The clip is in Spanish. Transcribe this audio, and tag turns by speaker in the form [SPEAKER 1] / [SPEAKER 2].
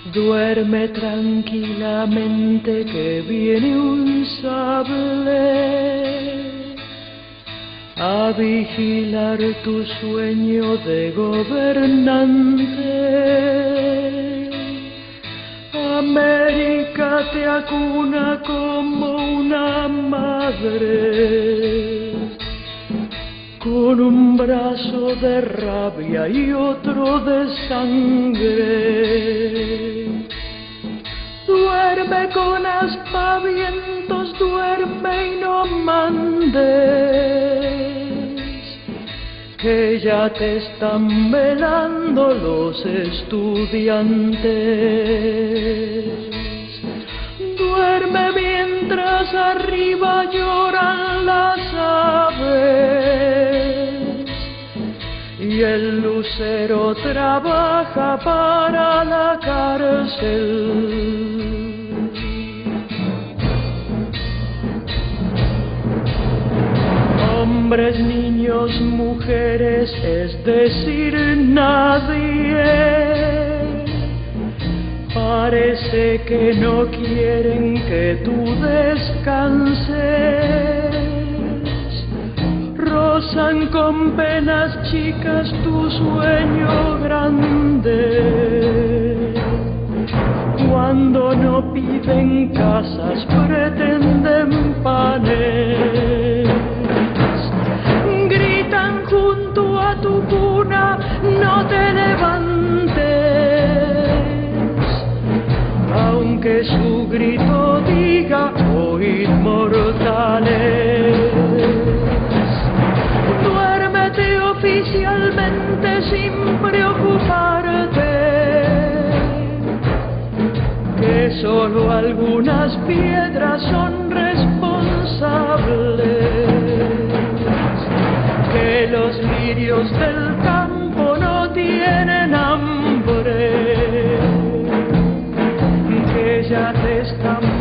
[SPEAKER 1] Duerme tranquilamente que viene un sable a vigilar tu sueño de gobernante. América te acuna como una madre, con un brazo de rabia y otro de sangre. Duerme con aspavientos, duerme y no mandes, que ya te están velando los estudiantes. Duerme mientras arriba lloran las aves y el lucero trabaja para la cárcel. Hombres, niños, mujeres, es decir, nadie, parece que no quieren que tú descanses. Rozan con penas chicas tu sueño grande. Cuando no piden casas, pretenden panes. Gritan junto a tu cuna, no te levantes, aunque su grito diga, oíd mortales. Duérmete oficialmente sin preocuparte, que solo algunas piedras son responsables, que los lirios del campo no tienen hambre, que ya te están